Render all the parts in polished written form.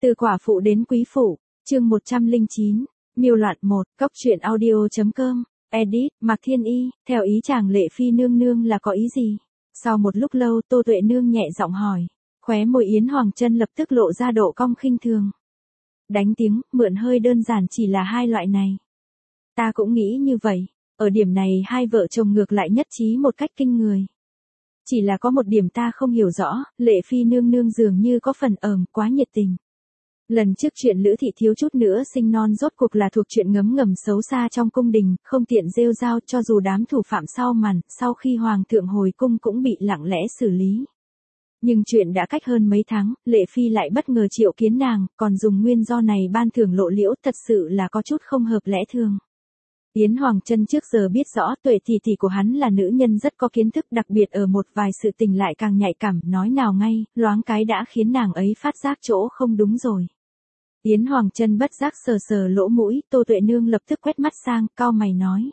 Từ quả phụ đến quý phụ, chương 109, miêu loạn 1, cóc truyện audio.com, edit, Mạc Thiên Y, theo ý chàng Lệ Phi nương nương là có ý gì? Sau một lúc lâu Tô Tuệ nương nhẹ giọng hỏi, khóe môi Yến Hoàng Chân lập tức lộ ra độ cong khinh thường. Đánh tiếng, mượn hơi đơn giản chỉ là hai loại này. Ta cũng nghĩ như vậy, ở điểm này hai vợ chồng ngược lại nhất trí một cách kinh người. Chỉ là có một điểm ta không hiểu rõ, Lệ Phi nương nương dường như có phần quá nhiệt tình. Lần trước chuyện Lữ Thị thiếu chút nữa sinh non rốt cuộc là thuộc chuyện ngấm ngầm xấu xa trong cung đình, không tiện rêu rao cho dù đám thủ phạm sau màn, sau khi Hoàng thượng hồi cung cũng bị lặng lẽ xử lý. Nhưng chuyện đã cách hơn mấy tháng, Lệ Phi lại bất ngờ triệu kiến nàng, còn dùng nguyên do này ban thưởng Lộ Liễu, thật sự là có chút không hợp lẽ thường. Yến Hoàng Chân trước giờ biết rõ Tuệ tỷ tỷ của hắn là nữ nhân rất có kiến thức, đặc biệt ở một vài sự tình lại càng nhạy cảm, nói nào ngay, loáng cái đã khiến nàng ấy phát giác chỗ không đúng rồi. Yến Hoàng Chân bất giác sờ sờ lỗ mũi, Tô Tuệ nương lập tức quét mắt sang, cau mày nói.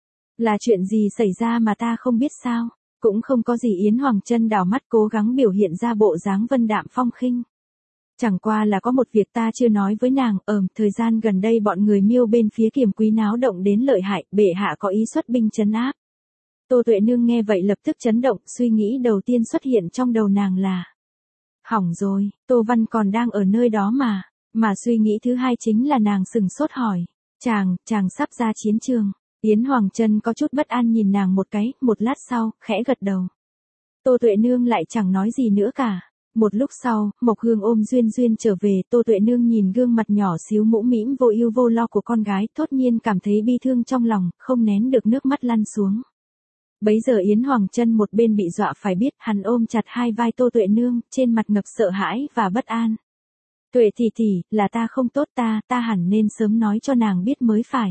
Là chuyện gì xảy ra mà ta không biết sao? Cũng không có gì. Yến Hoàng Chân đảo mắt cố gắng biểu hiện ra bộ dáng vân đạm phong khinh. Chẳng qua là có một việc ta chưa nói với nàng, thời gian gần đây bọn người Miêu bên phía Kiềm Quý náo động đến lợi hại, bệ hạ có ý xuất binh trấn áp. Tô Tuệ nương nghe vậy lập tức chấn động, suy nghĩ đầu tiên xuất hiện trong đầu nàng là hỏng rồi, Tô Văn còn đang ở nơi đó mà suy nghĩ thứ hai chính là nàng sừng sốt hỏi, chàng sắp ra chiến trường. Yến Hoàng Chân có chút bất an nhìn nàng một cái, một lát sau, khẽ gật đầu. Tô Tuệ nương lại chẳng nói gì nữa cả. Một lúc sau, Mộc Hương ôm Duyên Duyên trở về, Tô Tuệ nương nhìn gương mặt nhỏ xíu mũm mĩm vô ưu vô lo của con gái, thốt nhiên cảm thấy bi thương trong lòng, không nén được nước mắt lăn xuống. Bấy giờ Yến Hoàng Chân một bên bị dọa phải biết, hắn ôm chặt hai vai Tô Tuệ nương, trên mặt ngập sợ hãi và bất an. Tuệ tỷ tỷ, là ta không tốt, ta hẳn nên sớm nói cho nàng biết mới phải.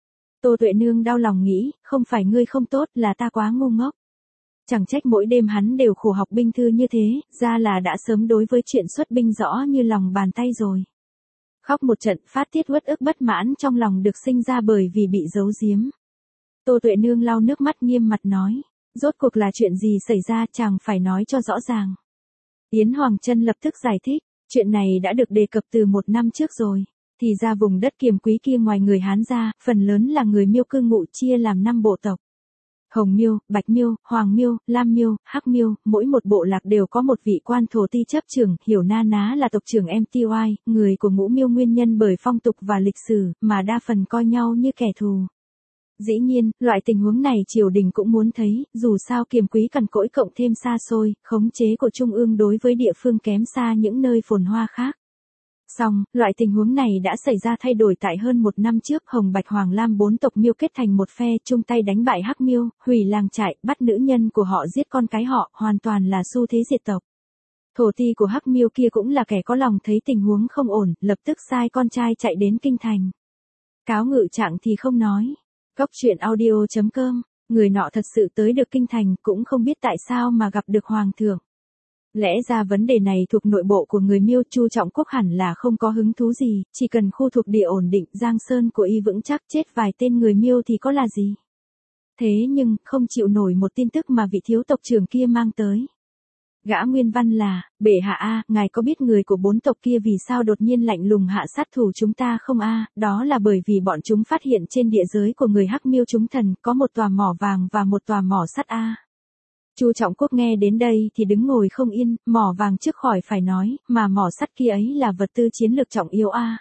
Tô Tuệ nương đau lòng nghĩ, không phải ngươi không tốt, là ta quá ngu ngốc. Chẳng trách mỗi đêm hắn đều khổ học binh thư như thế, ra là đã sớm đối với chuyện xuất binh rõ như lòng bàn tay rồi. Khóc một trận, phát tiết uất ức bất mãn trong lòng được sinh ra bởi vì bị giấu giếm. Tô Tuệ nương lau nước mắt nghiêm mặt nói, rốt cuộc là chuyện gì xảy ra, chàng phải nói cho rõ ràng. Yến Hoàng Chân lập tức giải thích, chuyện này đã được đề cập từ 1 năm trước rồi. Thì ra vùng đất Kiềm Quý kia ngoài người Hán ra, phần lớn là người Miêu cư ngụ, chia làm 5 bộ tộc. Hồng Miêu, Bạch Miêu, Hoàng Miêu, Lam Miêu, Hắc Miêu, mỗi một bộ lạc đều có một vị quan thổ ti chấp trưởng, Hiểu Na Ná là tộc trưởng MTY, người của Ngũ Miêu nguyên nhân bởi phong tục và lịch sử, mà đa phần coi nhau như kẻ thù. Dĩ nhiên, loại tình huống này triều đình cũng muốn thấy, dù sao Kiềm Quý cằn cỗi cộng thêm xa xôi, khống chế của Trung ương đối với địa phương kém xa những nơi phồn hoa khác. Song, loại tình huống này đã xảy ra thay đổi tại hơn 1 năm trước, Hồng Bạch Hoàng Lam 4 tộc Miêu kết thành một phe, chung tay đánh bại Hắc Miêu, hủy làng trại, bắt nữ nhân của họ giết con cái họ, hoàn toàn là xu thế diệt tộc. Thổ ti của Hắc Miêu kia cũng là kẻ có lòng thấy tình huống không ổn, lập tức sai con trai chạy đến kinh thành. Cáo ngự trạng thì không nói. Cóc truyện audio.com, người nọ thật sự tới được kinh thành, cũng không biết tại sao mà gặp được hoàng thượng. Lẽ ra vấn đề này thuộc nội bộ của người Miêu, Chu Trọng Quốc hẳn là không có hứng thú gì, chỉ cần khu thuộc địa ổn định, giang sơn của y vững chắc, chết vài tên người Miêu thì có là gì. Thế nhưng, không chịu nổi một tin tức mà vị thiếu tộc trưởng kia mang tới. Gã nguyên văn là, bệ hạ a, ngài có biết người của 4 tộc kia vì sao đột nhiên lạnh lùng hạ sát thủ chúng ta không a? Đó là bởi vì bọn chúng phát hiện trên địa giới của người Hắc Miêu chúng thần, có một tòa mỏ vàng và một tòa mỏ sắt a. Chu Trọng Quốc nghe đến đây thì đứng ngồi không yên, mỏ vàng trước khỏi phải nói, mà mỏ sắt kia ấy là vật tư chiến lược trọng yếu a.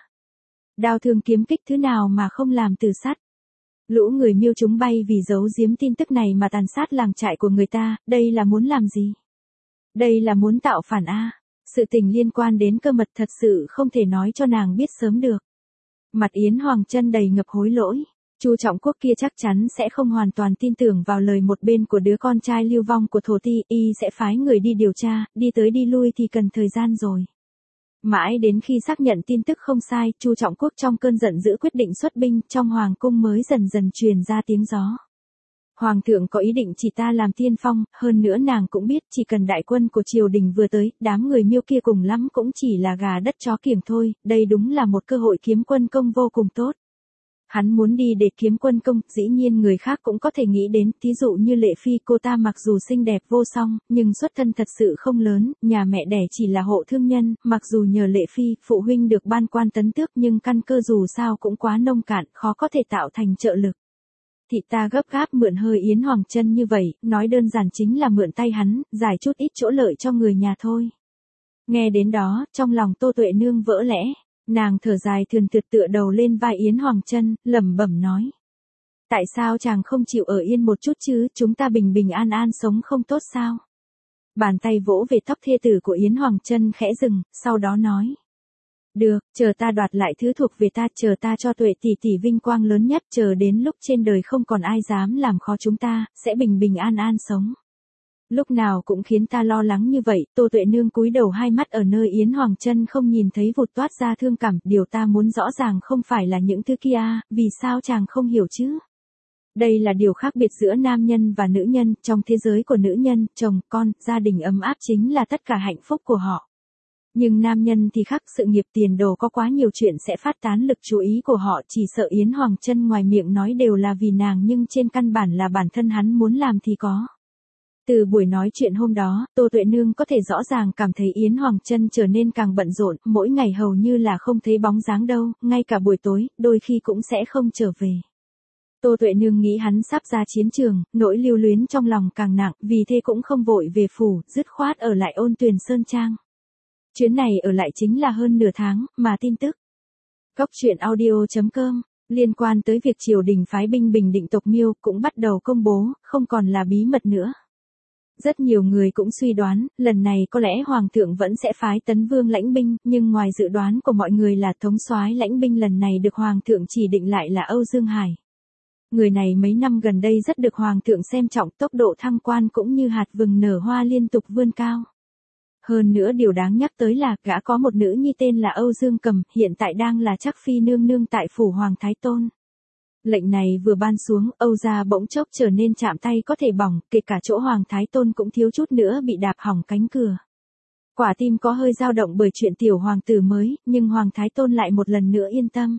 Đao thương kiếm kích thứ nào mà không làm từ sắt. Lũ người Miêu chúng bay vì giấu giếm tin tức này mà tàn sát làng trại của người ta, đây là muốn làm gì? Đây là muốn tạo phản a. Sự tình liên quan đến cơ mật thật sự không thể nói cho nàng biết sớm được. Mặt Yến Hoàng Chân đầy ngập hối lỗi. Chu Trọng Quốc kia chắc chắn sẽ không hoàn toàn tin tưởng vào lời một bên của đứa con trai lưu vong của thổ ti, y sẽ phái người đi điều tra, đi tới đi lui thì cần thời gian rồi. Mãi đến khi xác nhận tin tức không sai, Chu Trọng Quốc trong cơn giận dữ quyết định xuất binh, trong hoàng cung mới dần dần truyền ra tiếng gió. Hoàng thượng có ý định chỉ ta làm tiên phong, hơn nữa nàng cũng biết chỉ cần đại quân của triều đình vừa tới, đám người Miêu kia cùng lắm cũng chỉ là gà đất chó kiểng thôi, đây đúng là một cơ hội kiếm quân công vô cùng tốt. Hắn muốn đi để kiếm quân công, dĩ nhiên người khác cũng có thể nghĩ đến, thí dụ như Lệ Phi, cô ta mặc dù xinh đẹp vô song, nhưng xuất thân thật sự không lớn, nhà mẹ đẻ chỉ là hộ thương nhân, mặc dù nhờ Lệ Phi, phụ huynh được ban quan tấn tước nhưng căn cơ dù sao cũng quá nông cạn, khó có thể tạo thành trợ lực. Thì ta gấp gáp mượn hơi Yến Hoàng Chân như vậy, nói đơn giản chính là mượn tay hắn, giải chút ít chỗ lợi cho người nhà thôi. Nghe đến đó, trong lòng Tô Tuệ Nương vỡ lẽ. Nàng thở dài thườn thượt tựa đầu lên vai Yến Hoàng Chân, lẩm bẩm nói. Tại sao chàng không chịu ở yên một chút chứ, chúng ta bình bình an an sống không tốt sao? Bàn tay vỗ về tóc thê tử của Yến Hoàng Chân khẽ dừng, sau đó nói. Được, chờ ta đoạt lại thứ thuộc về ta, chờ ta cho Tuệ tỷ tỷ vinh quang lớn nhất, chờ đến lúc trên đời không còn ai dám làm khó chúng ta, sẽ bình bình an an sống. Lúc nào cũng khiến ta lo lắng như vậy, Tô Tuệ Nương cúi đầu hai mắt ở nơi Yến Hoàng Chân không nhìn thấy vụt toát ra thương cảm, điều ta muốn rõ ràng không phải là những thứ kia, vì sao chàng không hiểu chứ? Đây là điều khác biệt giữa nam nhân và nữ nhân, trong thế giới của nữ nhân, chồng, con, gia đình ấm áp chính là tất cả hạnh phúc của họ. Nhưng nam nhân thì khác, sự nghiệp tiền đồ có quá nhiều chuyện sẽ phát tán lực chú ý của họ, chỉ sợ Yến Hoàng Chân ngoài miệng nói đều là vì nàng nhưng trên căn bản là bản thân hắn muốn làm thì có. Từ buổi nói chuyện hôm đó, Tô Tuệ Nương có thể rõ ràng cảm thấy Yến Hoàng Chân trở nên càng bận rộn, mỗi ngày hầu như là không thấy bóng dáng đâu, ngay cả buổi tối, đôi khi cũng sẽ không trở về. Tô Tuệ Nương nghĩ hắn sắp ra chiến trường, nỗi lưu luyến trong lòng càng nặng, vì thế cũng không vội về phủ, dứt khoát ở lại Ôn Tuyền Sơn Trang. Chuyến này ở lại chính là hơn nửa tháng, mà tin tức. Cóc truyện audio.com liên quan tới việc triều đình phái binh bình định tộc Miêu cũng bắt đầu công bố, không còn là bí mật nữa. Rất nhiều người cũng suy đoán, lần này có lẽ Hoàng thượng vẫn sẽ phái Tấn Vương lãnh binh, nhưng ngoài dự đoán của mọi người là thống soái lãnh binh lần này được Hoàng thượng chỉ định lại là Âu Dương Hải. Người này mấy năm gần đây rất được Hoàng thượng xem trọng, tốc độ thăng quan cũng như hạt vừng nở hoa liên tục vươn cao. Hơn nữa điều đáng nhắc tới là gã có một nữ nhi tên là Âu Dương Cầm, hiện tại đang là Trắc Phi nương nương tại phủ Hoàng Thái Tôn. Lệnh này vừa ban xuống, Âu gia bỗng chốc trở nên chạm tay có thể bỏng, kể cả chỗ Hoàng Thái Tôn cũng thiếu chút nữa bị đạp hỏng cánh cửa. Quả tim có hơi dao động bởi chuyện tiểu hoàng tử mới, nhưng Hoàng Thái Tôn lại một lần nữa yên tâm.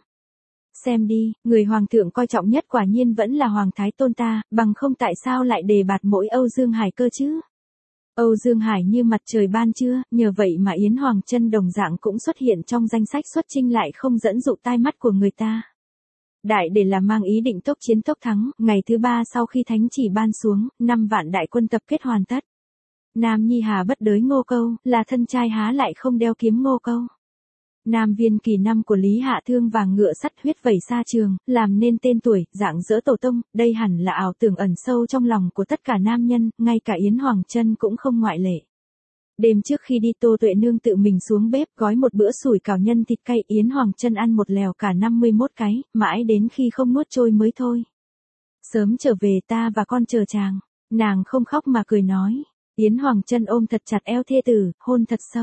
Xem đi, người Hoàng thượng coi trọng nhất quả nhiên vẫn là Hoàng Thái Tôn ta, bằng không tại sao lại đề bạt mỗi Âu Dương Hải cơ chứ? Âu Dương Hải như mặt trời ban trưa, nhờ vậy mà Yến Hoàng Chân đồng dạng cũng xuất hiện trong danh sách xuất chinh lại không dẫn dụ tai mắt của người ta. Đại để là mang ý định tốc chiến tốc thắng, ngày thứ 3 sau khi thánh chỉ ban xuống, 5 vạn đại quân tập kết hoàn tất. Nam Nhi hà bất đới Ngô Câu, là thân trai há lại không đeo kiếm Ngô Câu. Nam Viên kỳ năm của Lý Hạ Thương vàng ngựa sắt huyết vẩy xa trường, làm nên tên tuổi, dạng dỡ tổ tông, đây hẳn là ảo tưởng ẩn sâu trong lòng của tất cả nam nhân, ngay cả Yến Hoàng Chân cũng không ngoại lệ. Đêm trước khi đi Tô Tuệ Nương tự mình xuống bếp gói một bữa sủi cảo nhân thịt cay, Yến Hoàng Chân ăn một lèo cả 51 cái, mãi đến khi không nuốt trôi mới thôi. Sớm trở về ta và con chờ chàng. Nàng không khóc mà cười nói. Yến Hoàng Chân ôm thật chặt eo thê tử, hôn thật sâu.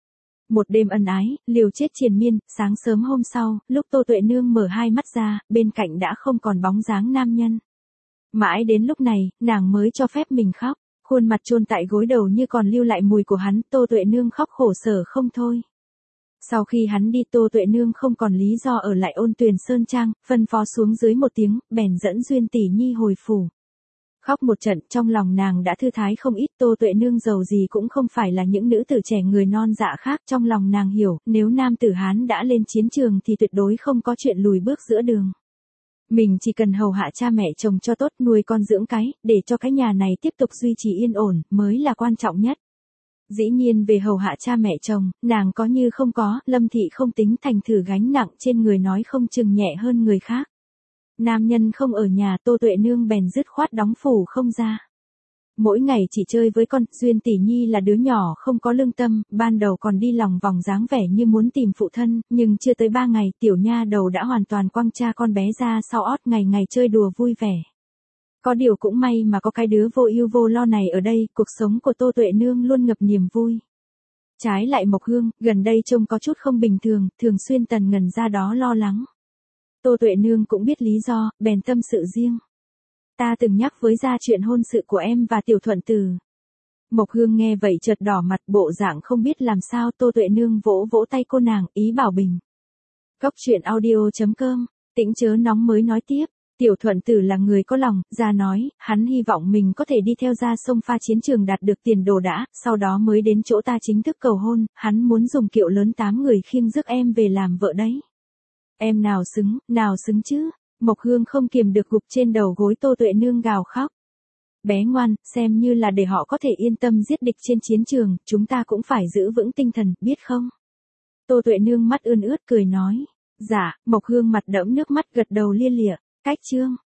Một đêm ân ái, liều chết triền miên, sáng sớm hôm sau, lúc Tô Tuệ Nương mở hai mắt ra, bên cạnh đã không còn bóng dáng nam nhân. Mãi đến lúc này, nàng mới cho phép mình khóc. Khuôn mặt chôn tại gối đầu như còn lưu lại mùi của hắn, Tô Tuệ Nương khóc khổ sở không thôi. Sau khi hắn đi Tô Tuệ Nương không còn lý do ở lại Ôn Tuyền Sơn Trang, phân phó xuống dưới một tiếng, bèn dẫn Duyên tỷ nhi hồi phủ. Khóc một trận, trong lòng nàng đã thư thái không ít, Tô Tuệ Nương giàu gì cũng không phải là những nữ tử trẻ người non dạ khác, trong lòng nàng hiểu, nếu nam tử Hán đã lên chiến trường thì tuyệt đối không có chuyện lùi bước giữa đường. Mình chỉ cần hầu hạ cha mẹ chồng cho tốt, nuôi con dưỡng cái, để cho cái nhà này tiếp tục duy trì yên ổn, mới là quan trọng nhất. Dĩ nhiên về hầu hạ cha mẹ chồng, nàng có như không có, Lâm Thị không tính thành thử gánh nặng trên người nói không chừng nhẹ hơn người khác. Nam nhân không ở nhà, Tô Tuệ Nương bèn dứt khoát đóng phủ không ra. Mỗi ngày chỉ chơi với con, Duyên tỷ nhi là đứa nhỏ không có lương tâm, ban đầu còn đi lòng vòng dáng vẻ như muốn tìm phụ thân, nhưng chưa tới 3 ngày, tiểu nha đầu đã hoàn toàn quăng cha con bé ra sau ót, ngày ngày chơi đùa vui vẻ. Có điều cũng may mà có cái đứa vô ưu vô lo này ở đây, cuộc sống của Tô Tuệ Nương luôn ngập niềm vui. Trái lại Mộc Hương, gần đây trông có chút không bình thường, thường xuyên tần ngần ra đó lo lắng. Tô Tuệ Nương cũng biết lý do, bèn tâm sự riêng. Ta từng nhắc với gia chuyện hôn sự của em và Tiểu Thuận Tử. Mộc Hương nghe vậy chợt đỏ mặt, bộ dạng không biết làm sao. Tô Tuệ Nương vỗ vỗ tay cô nàng, ý bảo bình. Cóc truyện audio.com Tĩnh chớ nóng mới nói tiếp. Tiểu Thuận Tử là người có lòng, ra nói, hắn hy vọng mình có thể đi theo ra sông pha chiến trường đạt được tiền đồ đã, sau đó mới đến chỗ ta chính thức cầu hôn, hắn muốn dùng kiệu lớn 8 người khiêng rước em về làm vợ đấy. Em nào xứng chứ? Mộc Hương không kiềm được gục trên đầu gối Tô Tuệ Nương gào khóc. Bé ngoan, xem như là để họ có thể yên tâm giết địch trên chiến trường, chúng ta cũng phải giữ vững tinh thần, biết không? Tô Tuệ Nương mắt ươn ướt cười nói. Dạ, Mộc Hương mặt đẫm nước mắt gật đầu lia lịa. Cách chương